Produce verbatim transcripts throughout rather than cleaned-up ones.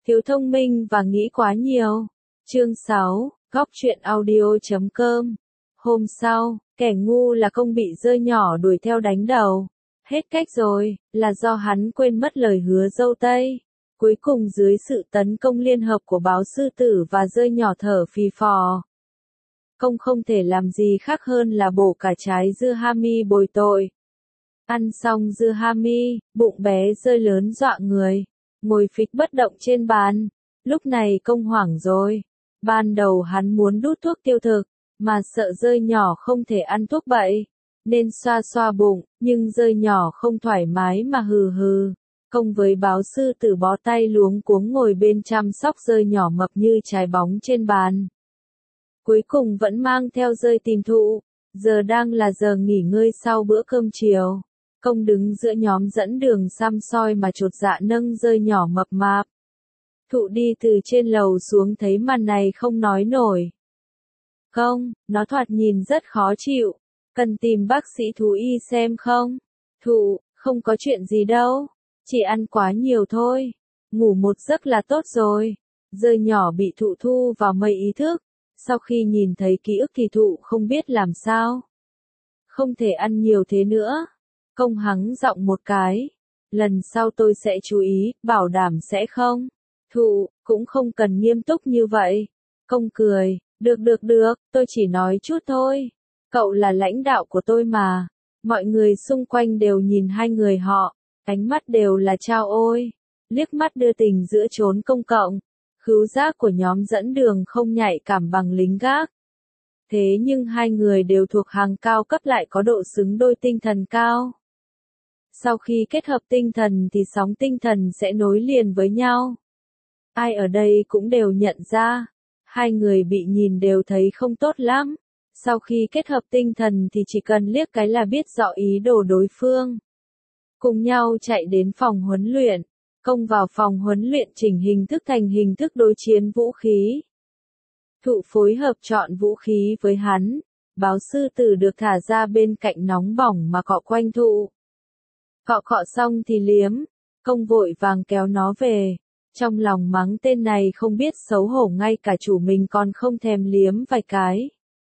Thiếu thông minh và nghĩ quá nhiều. Chương sáu, góc truyện audio chấm com. Hôm sau, kẻ ngu là công bị dơi nhỏ đuổi theo đánh đầu. Hết cách rồi, là do hắn quên mất lời hứa dâu tây. Cuối cùng dưới sự tấn công liên hợp của báo sư tử và dơi nhỏ thở phì phò, công không thể làm gì khác hơn là bổ cả trái dưa hami bồi tội. Ăn xong dưa hami, bụng bé dơi lớn dọa người, ngồi phịch bất động trên bàn. Lúc này công hoảng rồi. Ban đầu hắn muốn đút thuốc tiêu thực, mà sợ dơi nhỏ không thể ăn thuốc bậy, nên xoa xoa bụng, nhưng dơi nhỏ không thoải mái mà hừ hừ. Công với báo sư tử bó tay luống cuống ngồi bên chăm sóc dơi nhỏ mập như trái bóng trên bàn. Cuối cùng vẫn mang theo dơi tìm thụ. Giờ đang là giờ nghỉ ngơi sau bữa cơm chiều. Công đứng giữa nhóm dẫn đường xăm soi mà chột dạ nâng dơi nhỏ mập mạp. Thụ đi từ trên lầu xuống thấy màn này không nói nổi. Công, nó thoạt nhìn rất khó chịu. Cần tìm bác sĩ thú y xem không? Thụ, không có chuyện gì đâu. Chỉ ăn quá nhiều thôi. Ngủ một giấc là tốt rồi. Dơi nhỏ bị thụ thu vào mây ý thức. Sau khi nhìn thấy ký ức thì thụ không biết làm sao. Không thể ăn nhiều thế nữa. Công hắng giọng một cái. Lần sau tôi sẽ chú ý, bảo đảm sẽ không. Thụ, cũng không cần nghiêm túc như vậy. Công cười, được được được, tôi chỉ nói chút thôi. Cậu là lãnh đạo của tôi mà. Mọi người xung quanh đều nhìn hai người họ, ánh mắt đều là chao ôi. Liếc mắt đưa tình giữa chốn công cộng. Khứu giác của nhóm dẫn đường không nhạy cảm bằng lính gác. Thế nhưng hai người đều thuộc hàng cao cấp lại có độ xứng đôi tinh thần cao. Sau khi kết hợp tinh thần thì sóng tinh thần sẽ nối liền với nhau. Ai ở đây cũng đều nhận ra, hai người bị nhìn đều thấy không tốt lắm. Sau khi kết hợp tinh thần thì chỉ cần liếc cái là biết rõ ý đồ đối phương. Cùng nhau chạy đến phòng huấn luyện. Công vào phòng huấn luyện chỉnh hình thức thành hình thức đối chiến vũ khí. Thụ phối hợp chọn vũ khí với hắn. Báo sư tử được thả ra bên cạnh nóng bỏng mà cọ quanh thụ. Cọ cọ xong thì liếm. Công vội vàng kéo nó về. Trong lòng mắng tên này không biết xấu hổ, ngay cả chủ mình còn không thèm liếm vài cái.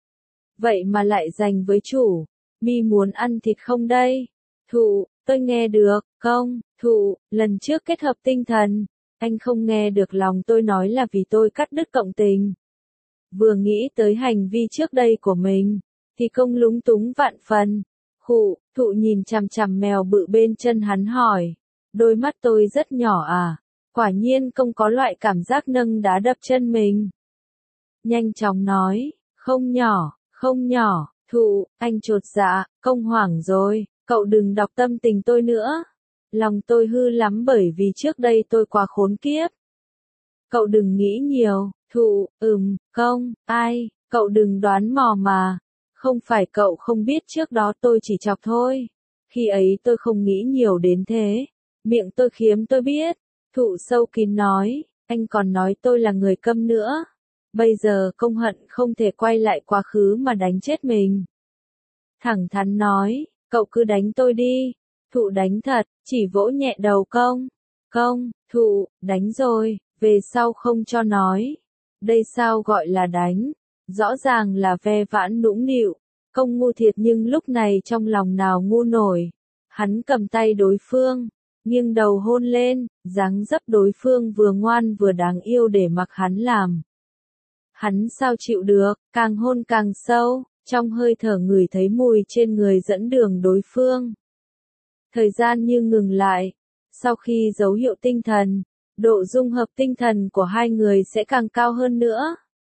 Vậy mà lại dành với chủ. Mi muốn ăn thịt không đây? Thụ, tôi nghe được. Công, thụ, lần trước kết hợp tinh thần. Anh không nghe được lòng tôi nói là vì tôi cắt đứt cộng tình. Vừa nghĩ tới hành vi trước đây của mình, thì công lúng túng vạn phần. Khụ, thụ nhìn chằm chằm mèo bự bên chân hắn hỏi. Đôi mắt tôi rất nhỏ à? Quả nhiên công có loại cảm giác nâng đá đập chân mình. Nhanh chóng nói, không nhỏ, không nhỏ. Thụ, anh chột dạ, công hoảng rồi, cậu đừng đọc tâm tình tôi nữa. Lòng tôi hư lắm bởi vì trước đây tôi quá khốn kiếp. Cậu đừng nghĩ nhiều. Thụ, ừm, công, ai, cậu đừng đoán mò mà. Không phải cậu không biết trước đó tôi chỉ chọc thôi. Khi ấy tôi không nghĩ nhiều đến thế. Miệng tôi khiếm tôi biết. Thụ sâu kín nói, anh còn nói tôi là người câm nữa. Bây giờ công hận không thể quay lại quá khứ mà đánh chết mình. Thẳng thắn nói, cậu cứ đánh tôi đi. Thụ đánh thật, chỉ vỗ nhẹ đầu công. Công, thụ, đánh rồi, về sau không cho nói. Đây sao gọi là đánh? Rõ ràng là ve vãn nũng nịu. Công ngu thiệt nhưng lúc này trong lòng nào ngu nổi. Hắn cầm tay đối phương, nghiêng đầu hôn lên, dáng dấp đối phương vừa ngoan vừa đáng yêu để mặc hắn làm. Hắn sao chịu được, càng hôn càng sâu, trong hơi thở ngửi thấy mùi trên người dẫn đường đối phương. Thời gian như ngừng lại. Sau khi dấu hiệu tinh thần, độ dung hợp tinh thần của hai người sẽ càng cao hơn nữa.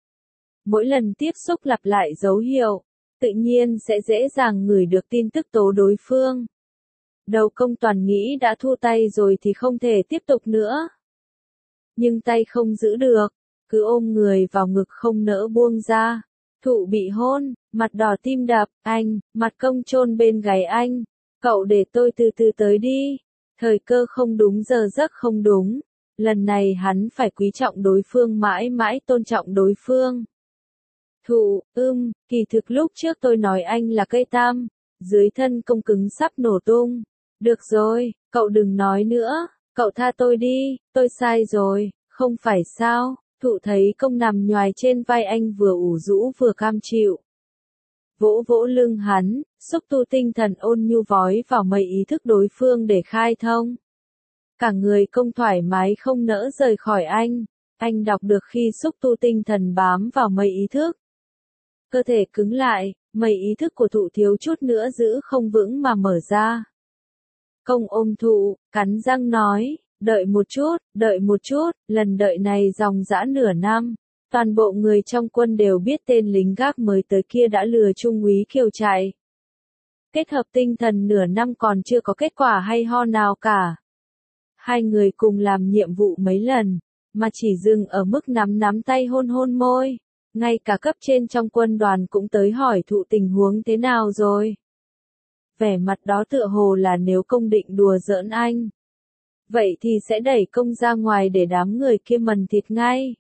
Mỗi lần tiếp xúc lặp lại dấu hiệu, tự nhiên sẽ dễ dàng ngửi được tin tức tố đối phương. Đầu công toàn nghĩ đã thua tay rồi thì không thể tiếp tục nữa. Nhưng tay không giữ được, cứ ôm người vào ngực không nỡ buông ra. Thụ bị hôn, mặt đỏ tim đập, anh, mặt công chôn bên gáy anh. Cậu để tôi từ từ tới đi. Thời cơ không đúng, giờ giấc không đúng. Lần này hắn phải quý trọng đối phương, mãi mãi tôn trọng đối phương. Thụ, ưm, kỳ thực lúc trước tôi nói anh là cây tam. Dưới thân công cứng sắp nổ tung. Được rồi, cậu đừng nói nữa. Cậu tha tôi đi, tôi sai rồi. Không phải sao, thụ thấy công nằm nhoài trên vai anh vừa ủ rũ vừa cam chịu. Vỗ vỗ lưng hắn, xúc tu tinh thần ôn nhu vói vào mây ý thức đối phương để khai thông. Cả người công thoải mái không nỡ rời khỏi anh, anh đọc được khi xúc tu tinh thần bám vào mây ý thức. Cơ thể cứng lại, mây ý thức của thụ thiếu chút nữa giữ không vững mà mở ra. Công ôm thụ, cắn răng nói, đợi một chút, đợi một chút, lần đợi này dòng dã nửa năm. Toàn bộ người trong quân đều biết tên lính gác mới tới kia đã lừa Trung úy Kiều chạy. Kết hợp tinh thần nửa năm còn chưa có kết quả hay ho nào cả. Hai người cùng làm nhiệm vụ mấy lần, mà chỉ dừng ở mức nắm nắm tay hôn hôn môi. Ngay cả cấp trên trong quân đoàn cũng tới hỏi thụ tình huống thế nào rồi. Vẻ mặt đó tựa hồ là nếu công định đùa giỡn anh. Vậy thì sẽ đẩy công ra ngoài để đám người kia mần thịt ngay.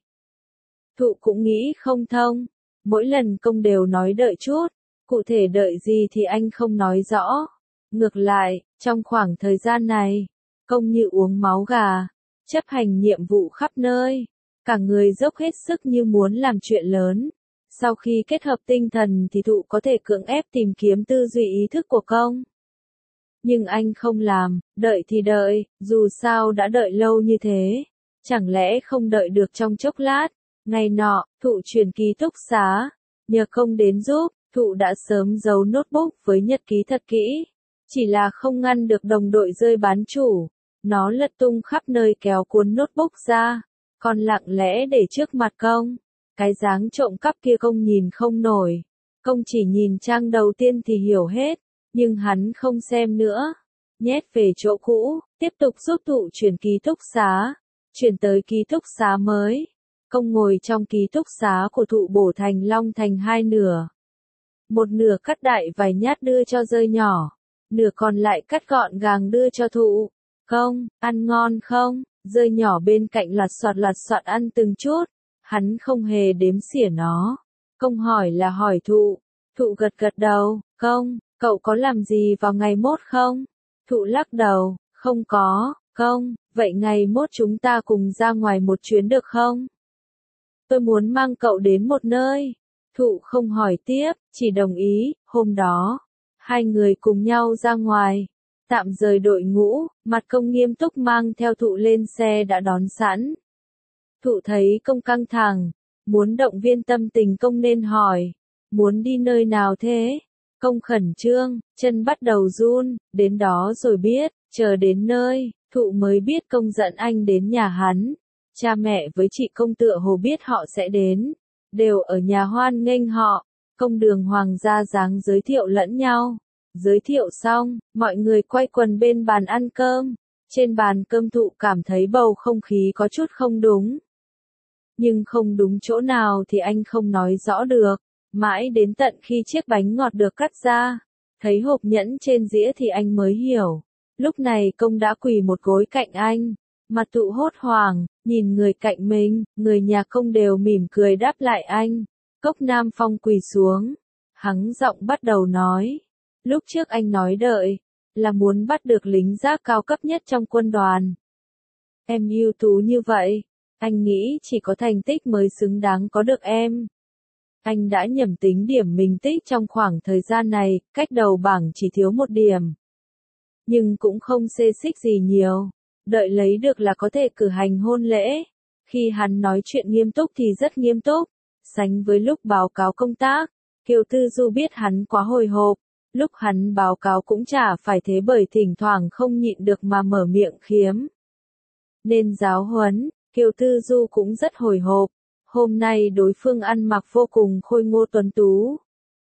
Thụ cũng nghĩ không thông. Mỗi lần công đều nói đợi chút. Cụ thể đợi gì thì anh không nói rõ. Ngược lại, trong khoảng thời gian này, công như uống máu gà, chấp hành nhiệm vụ khắp nơi. Cả người dốc hết sức như muốn làm chuyện lớn. Sau khi kết hợp tinh thần thì thụ có thể cưỡng ép tìm kiếm tư duy ý thức của công. Nhưng anh không làm, đợi thì đợi, dù sao đã đợi lâu như thế. Chẳng lẽ không đợi được trong chốc lát. Ngày nọ, thụ chuyển ký túc xá. Nhờ công đến giúp, thụ đã sớm giấu notebook với nhật ký thật kỹ. Chỉ là không ngăn được đồng đội rơi bán chủ. Nó lật tung khắp nơi kéo cuốn notebook ra. Còn lặng lẽ để trước mặt công. Cái dáng trộm cắp kia công nhìn không nổi. Công chỉ nhìn trang đầu tiên thì hiểu hết. Nhưng hắn không xem nữa. Nhét về chỗ cũ, tiếp tục giúp thụ chuyển ký túc xá. Chuyển tới ký túc xá mới. Công ngồi trong ký túc xá của thụ bổ thành long thành hai nửa. Một nửa cắt đại vài nhát đưa cho rơi nhỏ. Nửa còn lại cắt gọn gàng đưa cho thụ. Công, ăn ngon không? Rơi nhỏ bên cạnh lạt soạt lạt soạt ăn từng chút. Hắn không hề đếm xỉa nó. Công hỏi là hỏi thụ. Thụ gật gật đầu. Công, cậu có làm gì vào ngày mốt không? Thụ lắc đầu. Không có. Công, vậy ngày mốt chúng ta cùng ra ngoài một chuyến được không? Tôi muốn mang cậu đến một nơi. Thụ không hỏi tiếp, chỉ đồng ý. Hôm đó, hai người cùng nhau ra ngoài. Tạm rời đội ngũ, mặt công nghiêm túc mang theo thụ lên xe đã đón sẵn. Thụ thấy công căng thẳng, muốn động viên tâm tình công nên hỏi, muốn đi nơi nào thế? Công khẩn trương, chân bắt đầu run, đến đó rồi biết, chờ đến nơi, thụ mới biết công dẫn anh đến nhà hắn. Cha mẹ với chị công tựa hồ biết họ sẽ đến, đều ở nhà hoan nghênh họ, công đường hoàng gia dáng giới thiệu lẫn nhau. Giới thiệu xong, mọi người quay quần bên bàn ăn cơm. Trên bàn cơm thụ cảm thấy bầu không khí có chút không đúng. Nhưng không đúng chỗ nào thì anh không nói rõ được. Mãi đến tận khi chiếc bánh ngọt được cắt ra, thấy hộp nhẫn trên dĩa thì anh mới hiểu. Lúc này công đã quỳ một gối cạnh anh. Mặt thụ hốt hoảng, nhìn người cạnh mình, người nhà công đều mỉm cười đáp lại anh. Cốc Nam Phong quỳ xuống. Hắng giọng bắt đầu nói. Lúc trước anh nói đợi, là muốn bắt được lính giác cao cấp nhất trong quân đoàn. Em ưu tú như vậy, anh nghĩ chỉ có thành tích mới xứng đáng có được em. Anh đã nhẩm tính điểm mình tích trong khoảng thời gian này, cách đầu bảng chỉ thiếu một điểm. Nhưng cũng không xê xích gì nhiều, đợi lấy được là có thể cử hành hôn lễ. Khi hắn nói chuyện nghiêm túc thì rất nghiêm túc, sánh với lúc báo cáo công tác, Kiều Tư Du biết hắn quá hồi hộp. Lúc hắn báo cáo cũng chả phải thế bởi thỉnh thoảng không nhịn được mà mở miệng khiếm. Nên giáo huấn, Kiều Tư Du cũng rất hồi hộp. Hôm nay đối phương ăn mặc vô cùng khôi ngô tuấn tú.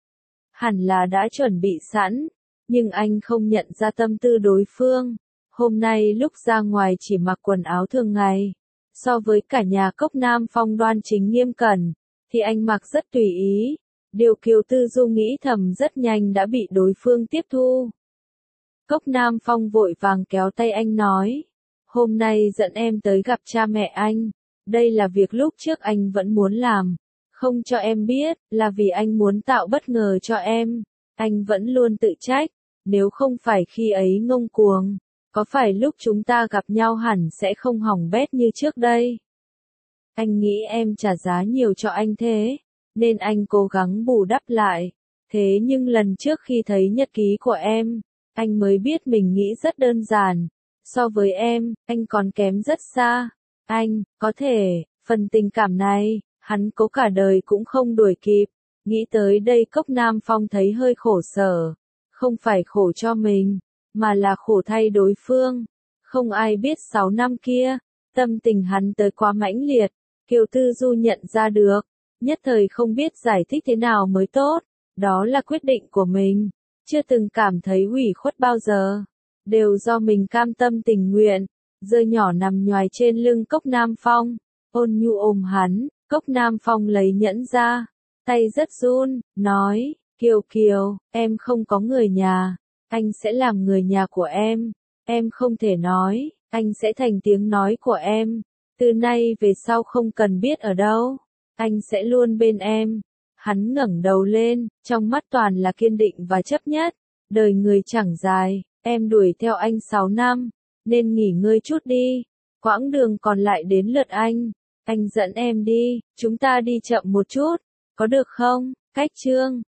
Hẳn là đã chuẩn bị sẵn, nhưng anh không nhận ra tâm tư đối phương. Hôm nay lúc ra ngoài chỉ mặc quần áo thường ngày. So với cả nhà Cốc Nam Phong đoan chính nghiêm cẩn, thì anh mặc rất tùy ý. Điều Kiều Tư Du nghĩ thầm rất nhanh đã bị đối phương tiếp thu. Cốc Nam Phong vội vàng kéo tay anh nói. Hôm nay dẫn em tới gặp cha mẹ anh. Đây là việc lúc trước anh vẫn muốn làm. Không cho em biết, là vì anh muốn tạo bất ngờ cho em. Anh vẫn luôn tự trách. Nếu không phải khi ấy ngông cuồng, có phải lúc chúng ta gặp nhau hẳn sẽ không hỏng bét như trước đây. Anh nghĩ em trả giá nhiều cho anh thế, nên anh cố gắng bù đắp lại. Thế nhưng lần trước khi thấy nhật ký của em, anh mới biết mình nghĩ rất đơn giản. So với em, anh còn kém rất xa. Anh, có thể, phần tình cảm này, hắn cố cả đời cũng không đuổi kịp. Nghĩ tới đây Cốc Nam Phong thấy hơi khổ sở. Không phải khổ cho mình, mà là khổ thay đối phương. Không ai biết sáu năm kia, tâm tình hắn tới quá mãnh liệt. Kiều Tư Du nhận ra được, nhất thời không biết giải thích thế nào mới tốt. Đó là quyết định của mình, chưa từng cảm thấy ủy khuất bao giờ. Đều do mình cam tâm tình nguyện. Dơ nhỏ nằm nhoài trên lưng Cốc Nam Phong, ôn nhu ôm hắn. Cốc Nam Phong lấy nhẫn ra, tay rất run, nói, Kiều Kiều, em không có người nhà, anh sẽ làm người nhà của em. Em không thể nói, anh sẽ thành tiếng nói của em. Từ nay về sau không cần biết ở đâu, anh sẽ luôn bên em. Hắn ngẩng đầu lên, trong mắt toàn là kiên định và chấp nhất. Đời người chẳng dài, em đuổi theo anh sáu năm, nên nghỉ ngơi chút đi. Quãng đường còn lại đến lượt anh. Anh dẫn em đi, chúng ta đi chậm một chút, có được không? Cách chương